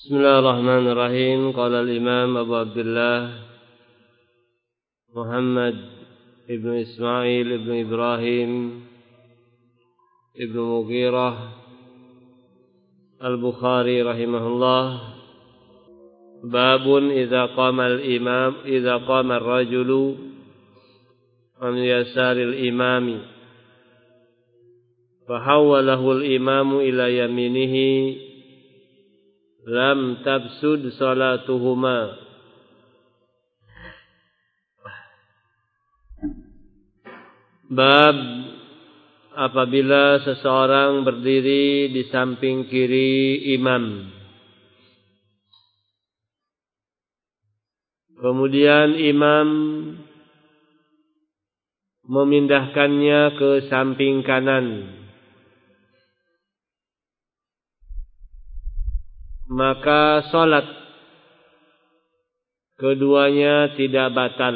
Bismillahirrahmanirrahim. Qala al-Imam Abu Abdullah Muhammad ibn Ismail ibn Ibrahim ibn Mughirah al-Bukhari rahimahullah. Babun idza qama ar-rajulu an yasaril imami fa hawwalahu al-imamu ila yaminihi lam tabsud salatuhuma. Bab apabila seseorang berdiri di samping kiri imam, kemudian imam memindahkannya ke samping kanan, maka salat keduanya tidak batal.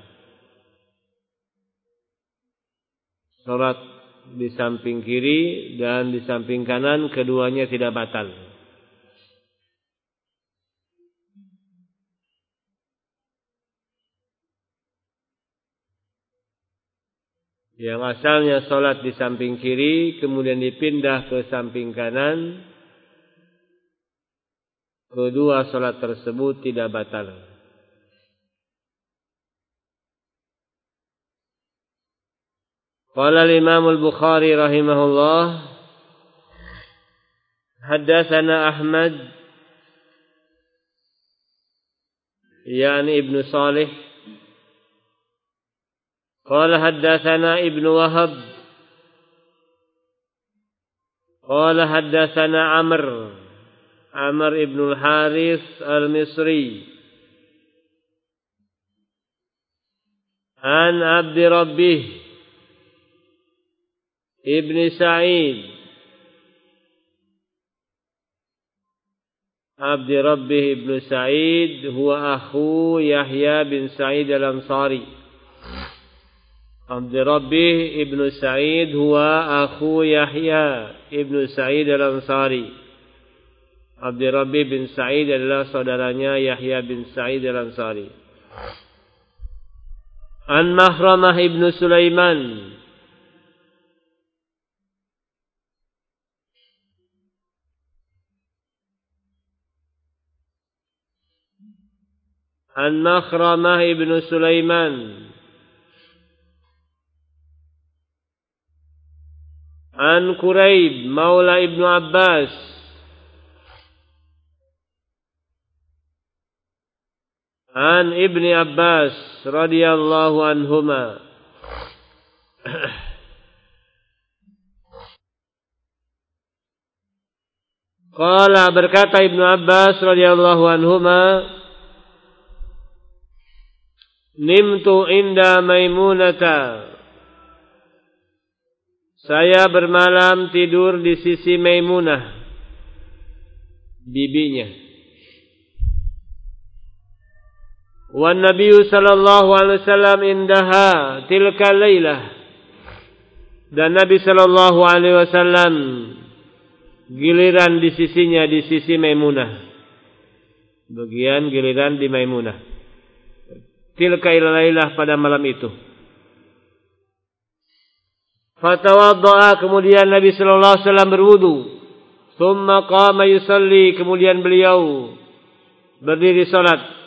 Salat di samping kiri dan di samping kanan keduanya tidak batal. Yang asalnya salat di samping kiri kemudian dipindah ke samping kanan, kedua salat tersebut tidak batal. Qala al-Imam al-Bukhari rahimahullah, haddatsana Ahmad yani Ibnu Salih qala haddatsana Ibnu Wahab qala haddatsana Amr ibn al-Harith al-Misri an Abdi Rabbih ibn Sa'id. Abdi Rabbih ibn Sa'id huwa akhu Yahya bin Sa'id al-Ansari. Abdi Rabbih ibn Sa'id huwa akhu Yahya ibn Sa'id al-Ansari. Abdi Rabbi bin Sa'id adalah saudaranya Yahya bin Sa'id al-Ansari. An Mahramah ibn Sulaiman An Mahramah ibn Sulaiman An Quraib maula ibn Abbas An Ibni Abbas radhiyallahu anhuma qala berkata Ibnu Abbas radhiyallahu anhuma, nimtu inda Maimunata, saya bermalam tidur di sisi Maimunah, bibinya. Wan Nabiyyu sallallahu alaihi wasallam indaha tilka lailah, dan Nabi sallallahu alaihi wasallam giliran di sisinya di sisi Maimunah, bagian giliran di Maimunah. Tilka lailah pada malam itu. Fatawaddaa, kemudian Nabi sallallahu alaihi wasallam berwudu. Tsumma qama yusalli, kemudian beliau berdiri salat.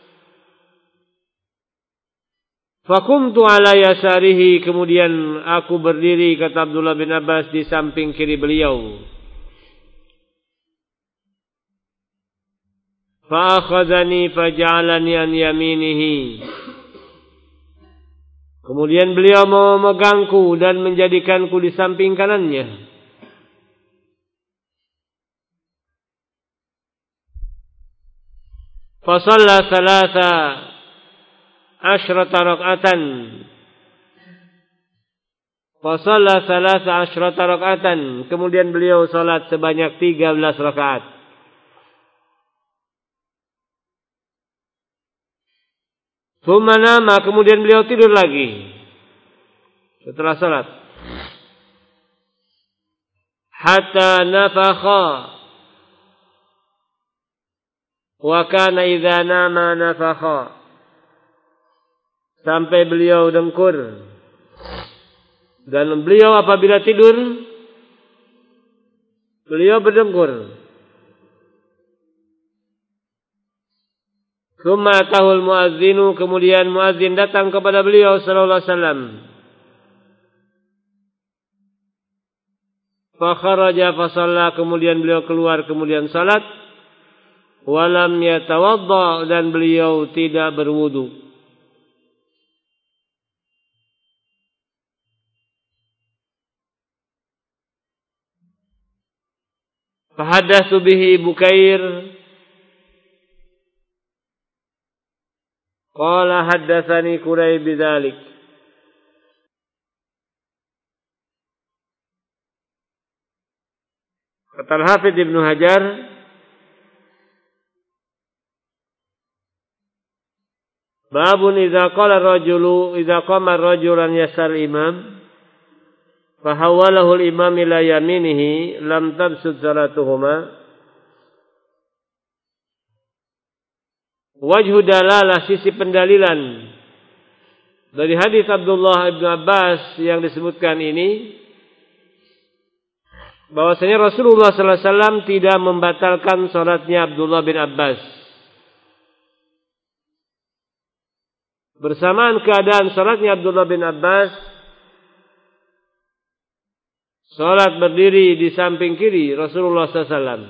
Fakumtu ala yasarihi, kemudian aku berdiri, kata Abdullah bin Abbas, di samping kiri beliau. Fa akhadhani faj'alani an yaminihi, kemudian beliau memegangku dan menjadikanku di samping kanannya. Fa shalla thalatha asyrata rak'atan. Fa shalla thalatha asyrata rak'atan, kemudian beliau salat sebanyak 13 rakaat. Tsumma nama, kemudian beliau tidur lagi setelah salat. Hatta nafakha, Wa kana idza nama nafakha. Sampai beliau dengkur. Dan beliau apabila tidur, beliau berdengkur. Tsumma tahul muadzinu, kemudian muadzin datang kepada beliau sallallahu alaihi wasallam. Fa kharaja fa shalla, kemudian beliau keluar kemudian salat. Walam yatawadda, dan beliau tidak berwudu. Fa hadatsu bihi Bukair qala haddatsani Qurayb bidzalik. Kata Al-Hafidz Ibnu Hajar, babun idza qala ar-rajulu idza qama ar-rajulan yasal imam fa hawalahu al-imam ila yaminihi lam tabsud salatuhuma. Wajhu dalalah, sisi pendalilan dari hadis Abdullah bin Abbas yang disebutkan ini, bahwasanya Rasulullah sallallahu alaihi wasallam tidak membatalkan salatnya Abdullah bin Abbas. Bersamaan keadaan salatnya Abdullah bin Abbas, salat berdiri di samping kiri Rasulullah sallallahu alaihi wasallam.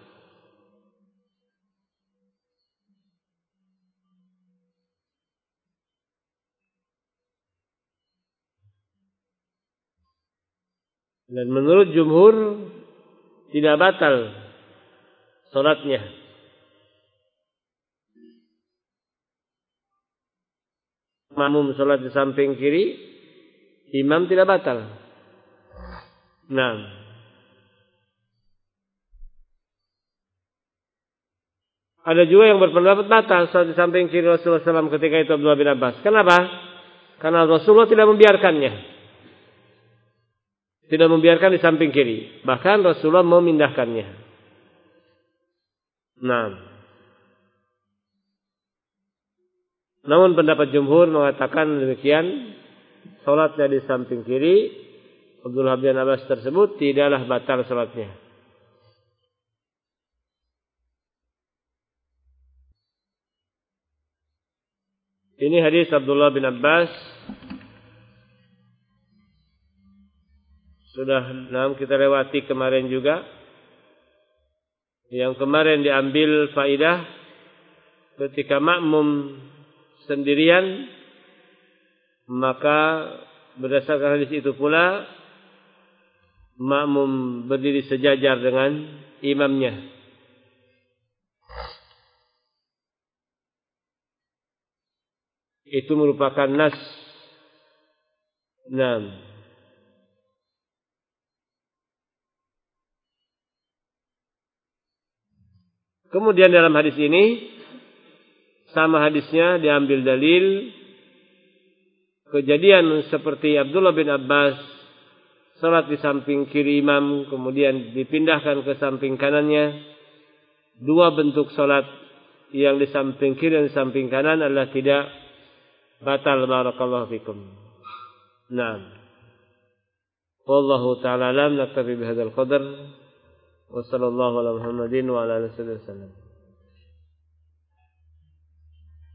Dan menurut jumhur tidak batal salatnya. Makmum salat di samping kiri, imam tidak batal. Nah, ada juga yang berpendapat batal salat di samping kiri Rasulullah SAW ketika itu Abdullah bin Abbas. Kenapa? Karena Rasulullah tidak membiarkannya. Tidak membiarkan di samping kiri. Bahkan Rasulullah memindahkannya. Nah. Namun pendapat jumhur mengatakan demikian. Salatnya di samping kiri Abdullah bin Abbas tersebut tidaklah batal salatnya. Ini hadis Abdullah bin Abbas. Sudah kita lewati kemarin juga. Yang kemarin diambil faidah ketika makmum sendirian, maka berdasarkan hadis itu pula makmum berdiri sejajar dengan imamnya. Itu merupakan nas. Nah, kemudian dalam hadis ini, sama hadisnya diambil dalil kejadian seperti Abdullah bin Abbas salat di samping kiri imam, kemudian dipindahkan ke samping kanannya. Dua bentuk salat, yang di samping kiri dan di samping kanan, adalah tidak batal. Barakallahu fikum. Nah, wallahu ta'ala alam. Naktafi bihadzal qadar. Wassallallahu ala Muhammadin wa ala alihi wasallam.